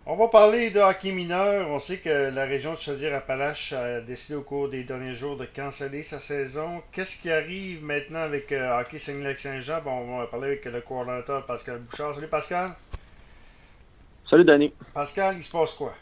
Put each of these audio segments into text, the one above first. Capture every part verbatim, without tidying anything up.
On va parler de hockey mineur. On sait que la région de Chaudière-Appalaches a décidé au cours des derniers jours de canceller sa saison. Qu'est-ce qui arrive maintenant avec euh, Hockey Saguenay-Lac-Saint-Jean? Bon, on va parler avec le coordonnateur Pascal Bouchard. Salut Pascal. Salut Danny. Pascal, il se passe quoi?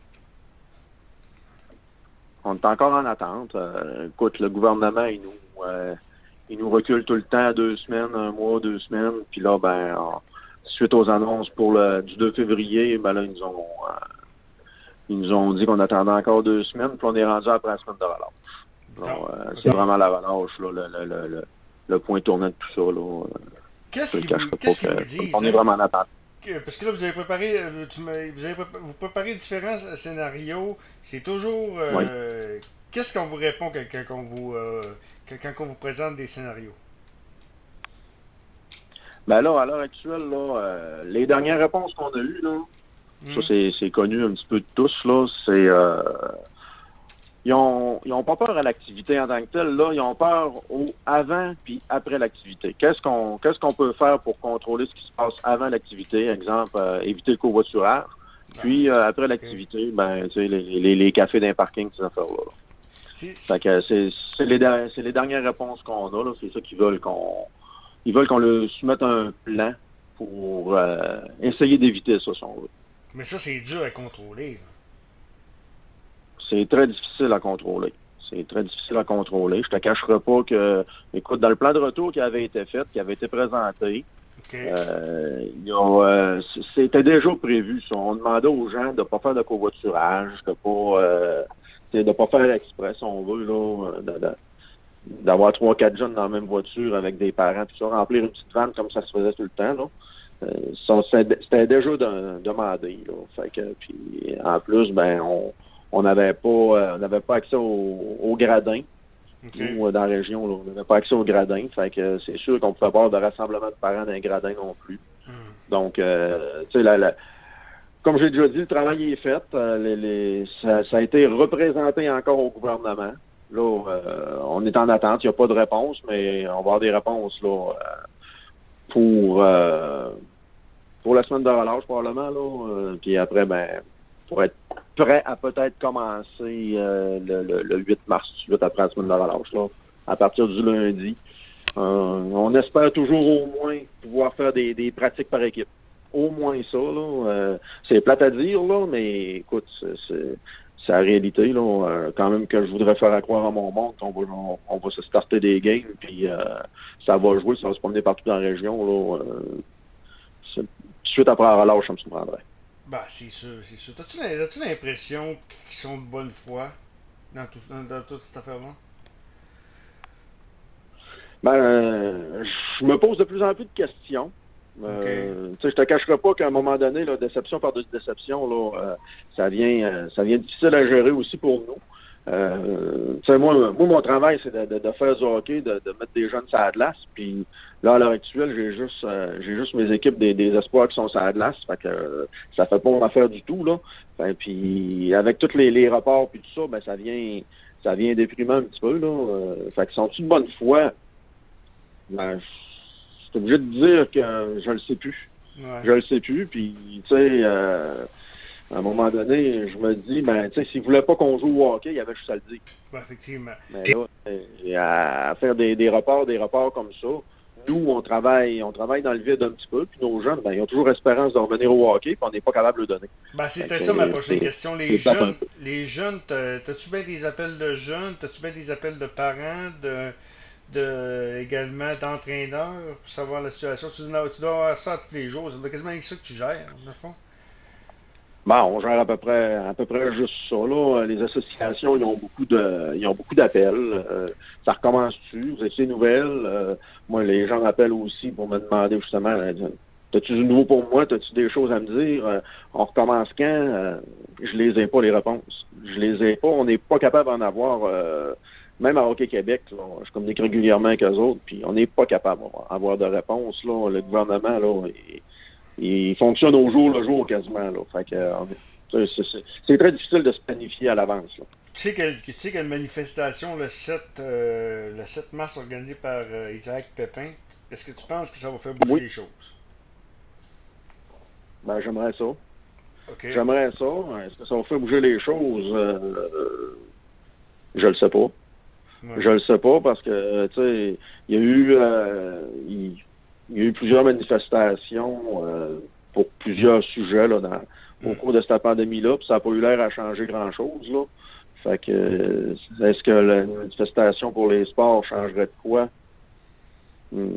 On est encore en attente. Euh, écoute, le gouvernement, il nous, euh, il nous recule tout le temps à deux semaines, un mois, deux semaines. Puis là, ben, en- suite aux annonces pour le du deux février, ben là, ils nous ont, euh, ils nous ont dit qu'on attendait encore deux semaines. Puis on est rendu après la semaine de relâche. Donc, Donc, euh, c'est OK. vraiment la relâche, là, le, le, le, le, le point tournant de tout ça. Là. Euh, Je Qu'est-ce ne le qu'ils vous, cacherai pas qu'est-ce qu'ils vous que disent, on est hein? vraiment en attente. Que- Parce que là, vous avez préparé, euh, tu me- vous avez prépa- vous préparez différents scénarios. C'est toujours. Oui. euh, qu'est-ce qu'on vous répond quand, quand on vous, euh, quand, quand on vous présente des scénarios? Ben là, à l'heure actuelle, là, euh, les dernières réponses qu'on a eues, là, ça Hmm? c'est c'est connu un petit peu de tous, là, c'est euh, ils ont, ils ont pas peur à l'activité en tant que telle, là, ils ont peur au avant puis après l'activité. Qu'est-ce qu'on qu'est-ce qu'on peut faire pour contrôler ce qui se passe avant l'activité? Exemple, euh, éviter le covoiturage. Ah, Puis euh, après ok. l'activité, ben, tu sais, les, les, les cafés d'un parking, ces affaires-là. Là. C'est- Fait c'est- que c'est c'est les, der- c'est les dernières réponses qu'on a, là. C'est ça qu'ils veulent qu'on ils veulent qu'on le soumette un plan pour euh, essayer d'éviter ça, si on veut. mais ça, c'est dur à contrôler, là. C'est très difficile à contrôler. C'est très difficile à contrôler. Je te cacherai pas que, écoute, dans le plan de retour qui avait été fait, qui avait été présenté, OK. euh, il y a, euh, c'était déjà prévu. Ça. On demandait aux gens de ne pas faire de covoiturage, de pas, euh, de pas faire exprès, si on veut, là, de- de- d'avoir trois, quatre jeunes dans la même voiture avec des parents, tout ça, remplir une petite vanne comme ça se faisait tout le temps, là. Euh, ça, c'était c'était déjà de- demandé, là. Fait que, puis, en plus, ben, on on n'avait pas, euh, on n'avait pas accès au, au gradin. OK. Nous, euh, dans la région, là, on n'avait pas accès au gradin. Fait que c'est sûr qu'on pouvait pas avoir de rassemblement de parents dans un gradin non plus. Hmm. Donc, euh, tu sais, la, la- comme j'ai déjà dit, le travail est fait. Euh, les, les- ça, ça a été représenté encore au gouvernement. Là, euh, on est en attente. Il n'y a pas de réponse, mais on va avoir des réponses là, euh, pour, euh, pour la semaine de relâche, probablement. Là. Euh, puis après, ben, pour être prêt à peut-être commencer euh, le, le, le huit mars, tout de suite après la semaine de relâche, là, à partir du lundi. Euh, on espère toujours au moins pouvoir faire des, des pratiques par équipe. Au moins ça, là. Euh, c'est plate à dire, là, mais écoute, c'est, c'est, c'est la réalité, là. Euh, quand même que je voudrais faire à croire à mon monde qu'on va, on, on va se starter des games, puis euh, ça va jouer, ça va se promener partout dans la région, là. Euh, c'est- tout de suite après la relâche, ça me surprendrait. Bah, c'est sûr, c'est sûr. T'as-tu l'im- as-tu l'impression qu'ils sont de bonne foi dans, tout, dans, dans toute cette affaire-là? Ben, euh, je me pose de plus en plus de questions. OK. Euh, tu sais, je te cacherai pas qu'à un moment donné, là, déception par déception, là, euh, ça vient, euh, ça vient difficile à gérer aussi pour nous. Euh, tu sais, moi, moi, mon travail, c'est de, de, de faire du hockey, de, de mettre des jeunes sur la glace. Puis là, à l'heure actuelle, j'ai juste, euh, j'ai juste mes équipes des, des espoirs qui sont sur la glace. Fait que euh, ça fait pas mon affaire du tout, là. Fait, puis avec tous les, les rapports puis tout ça, ben ça vient, ça vient déprimant un petit peu, là. Euh, fait que sont-ils de bonne foi? Ben, je suis obligé de dire que je le sais plus. Ouais. Je le sais plus. Puis, tu sais, euh, à un moment donné, je me dis, ben, tu sais, s'ils voulaient pas qu'on joue au hockey, il y avait juste à le dire. Bah, effectivement. Mais là, euh, à, à faire des, des reports, des reports comme ça, nous, on travaille, on travaille dans le vide un petit peu, puis nos jeunes, ben, ils ont toujours espérance de revenir au hockey, puis on n'est pas capable de le donner. Bah, Fait c'était que ça ma euh, prochaine c'est question. Les c'est plate un jeunes, peu. les jeunes, t'as- t'as-tu bien des appels de jeunes? T'as-tu bien des appels de parents, de, de également d'entraîneurs pour savoir la situation? Tu dois, tu dois avoir ça tous les jours. C'est quasiment avec ça que tu gères, dans le fond. Bon, on gère à peu près à peu près juste ça. Là. Les associations, ils ont beaucoup de ils ont beaucoup d'appels. Euh, ça recommence-tu? Vous avez des nouvelles? Euh, moi, les gens m'appellent aussi pour me demander justement euh, t'as-tu du nouveau pour moi? T'as-tu des choses à me dire? Euh, on recommence quand? Euh, je les ai pas les réponses. Je les ai pas. On n'est pas capable d'en avoir euh, même à Hockey Québec, là, je communique régulièrement avec eux autres, puis on n'est pas capable d'avoir de réponse. Là. Le gouvernement, là, il, il fonctionne au jour le jour quasiment. Là. Fait que, euh, c'est, c'est- c'est très difficile de se planifier à l'avance. Là. Tu sais que- tu sais qu'il y a une manifestation le sept, euh, le sept mars organisée par euh, Isaac Pépin. Est-ce que tu penses que ça va faire bouger Oui, les choses? ben j'aimerais ça. OK. J'aimerais ça. Est-ce que ça va faire bouger les choses? Euh, je le sais pas. Ouais. Je le sais pas parce que, tu sais, il y a eu, euh, il, il y a eu plusieurs manifestations euh, pour plusieurs sujets là, dans, au Mm. cours de cette pandémie-là, puis ça n'a pas eu l'air à changer grand-chose, là. Fait que, euh, est-ce que la manifestation pour les sports changerait de quoi? Hmm.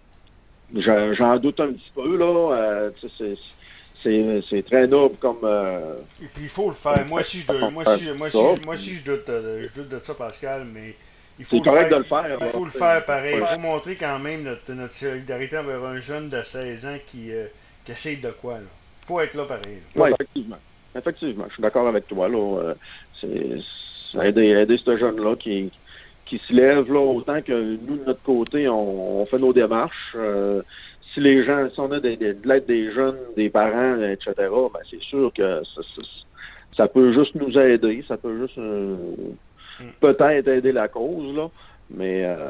J'en, j'en doute un petit peu, là. Euh, tu sais, c'est, c'est, c'est très noble comme, euh, Et puis il faut le comme faire. Moi aussi, je, doute- façon de moi faire aussi, moi ça. aussi, moi aussi, je doute, euh, je doute de ça, Pascal, mais il faut C'est le correct faire. de le faire, Il là. faut le C'est- faire pareil. Il ouais. faut montrer quand même notre, notre solidarité envers un jeune de seize ans qui, euh, qui essaye de quoi, là. Il faut être là pareil. Oui, effectivement. Effectivement, je suis d'accord avec toi. Là. Euh, C'est, c'est aider, aider ce jeune-là qui, qui se lève, là, autant que nous, de notre côté, on, on fait nos démarches. Euh, si les gens, si on a des, des- de l'aide des jeunes, des parents, et cetera, ben c'est sûr que ça, ça, ça peut juste nous aider, ça peut juste euh, Mm. peut-être aider la cause, là. Mais euh,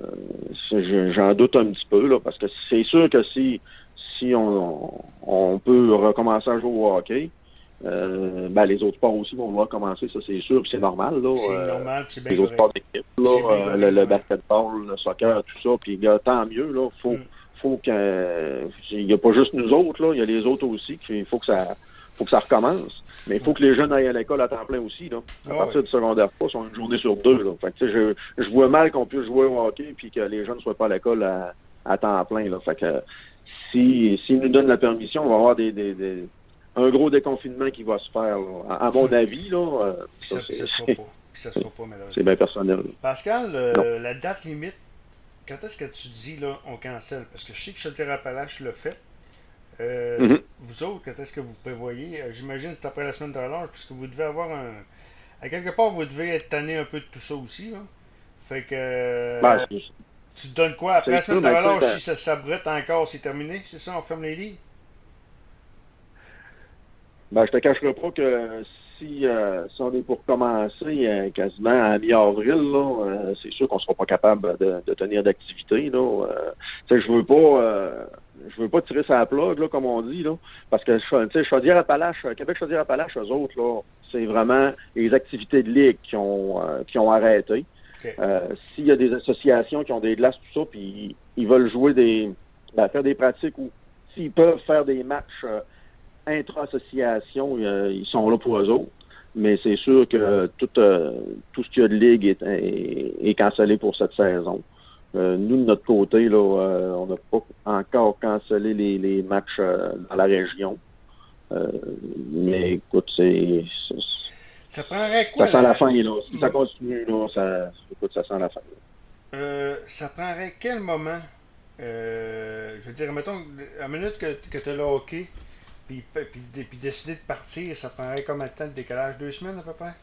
je- j'en doute un petit peu, là, parce que c'est sûr que si si on, on peut recommencer à jouer au hockey, euh, ben les autres sports aussi vont vouloir commencer, ça c'est sûr, puis c'est normal, là. C'est Euh, normal, puis c'est bien les autres correct. sports d'équipe, C'est là, bien euh, correct, le, le ouais. basketball, le soccer, tout ça, puis gars, tant mieux, là. Faut, Mm. faut que il n'y a pas juste nous autres, là, il y a les autres aussi, qu'il faut que ça faut que ça recommence. Mais il faut que les jeunes aillent à l'école à temps plein aussi, là. À Ah partir ouais. du secondaire pas, sont une journée sur deux, là. Fait que, tu sais, je, je vois mal qu'on puisse jouer au hockey puis que les jeunes ne soient pas à l'école à, à temps plein, là. Fait que si s'ils nous donnent la permission, on va avoir des, des, des un gros déconfinement qui va se faire, là. À, à mon avis, là, euh, Puis ça, ça, puis ça c'est, se fera c'est, pas. Puis ça se fera pas, c'est malheureusement. bien personnel. Pascal, Non. euh, la date limite, quand est-ce que tu dis, là, on cancelle? Parce que je sais que Chaudière-Appalaches le fait. Euh, Mm-hmm. Vous autres, quand est-ce que vous prévoyez? Euh, J'imagine que c'est après la semaine de relâche, puisque vous devez avoir un... À quelque part, vous devez être tanné un peu de tout ça aussi, là. Fait que... euh, Ben, c'est, tu te donnes quoi? Après la c'est semaine sûr, de mais tu relâche, sais, si ça s'abrette encore, c'est terminé? C'est ça, on ferme les lits? ben, je te cacherai pas que si, euh, si on est pour commencer euh, quasiment à mi-avril, là, euh, c'est sûr qu'on sera pas capable de, de tenir d'activité. Là. Euh, tu sais, je veux pas euh, je veux pas tirer sa plug, là, comme on dit, là, parce que tu sais, Chaudière-Appalaches, Québec Chaudière-Appalaches, eux autres, là, c'est vraiment les activités de ligue qui ont euh, qui ont arrêté. OK. Euh, s'il y a des associations qui ont des glaces, tout ça, puis ils veulent jouer des ben, faire des pratiques ou s'ils peuvent faire des matchs euh, intra-association, euh, ils sont là pour eux autres. Mais c'est sûr que tout, euh, tout ce qu'il y a de ligue est, est, est cancellé pour cette saison. Euh, nous, de notre côté, là, euh, on n'a pas encore cancellé les, les matchs euh, dans la région. Euh, mais écoute, c'est, c'est Ça prendrait quoi, ça sent la... la fin, là. Si ça continue, là, ça, écoute, ça sent la fin. Euh, ça prendrait quel moment? Euh, je veux dire, mettons, à la minute que, que tu as le hockey, puis, puis, puis décider de partir, ça prendrait combien de temps le décalage? Deux semaines à peu près?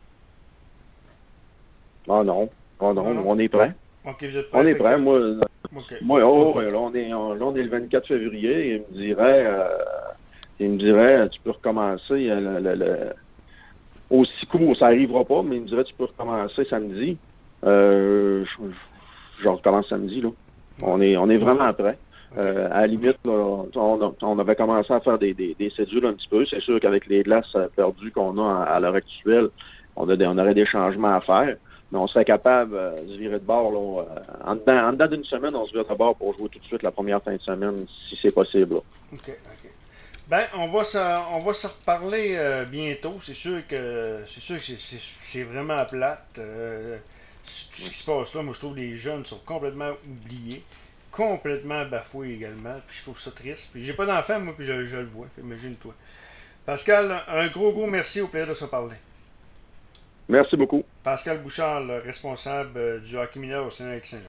Oh non. Oh non, Non, non? on est prêt. Ok, vous êtes prêts? On est Fait prêt. que- Moi, Ok. moi oh, ouais, là, on est, on- là, on est le vingt-quatre février. Il me dirait, euh, il me dirait, tu peux recommencer. euh, Le, le, le- aussi court, ça n'arrivera pas, mais il me dirait, tu peux recommencer samedi. Euh, je, je recommence samedi, là. On est, on est vraiment prêt. Ok. Euh, à la limite, là, on, a- on avait commencé à faire des, des, des cédules un petit peu. C'est sûr qu'avec les glaces euh, perdues qu'on a à, à l'heure actuelle, on, a des, on aurait des changements à faire. Mais on serait capable euh, de se virer de bord. Là, euh, en dedans, en dedans d'une semaine, on se vire de bord pour jouer tout de suite la première fin de semaine, si c'est possible. Là. Ok, ok. Ben, on va se, on va se reparler euh, bientôt. C'est sûr que c'est sûr que c'est, c'est, c'est vraiment plate. Euh, tout ce qui se passe là, moi je trouve que les jeunes sont complètement oubliés, complètement bafoués également. Puis je trouve ça triste. Puis j'ai pas d'enfant, moi, puis je, je le vois. Imagine-toi. Pascal, un gros gros merci, au plaisir de se parler. Merci beaucoup. Pascal Bouchard, le responsable euh, du hockey mineur au Sénat-Saint-Jean.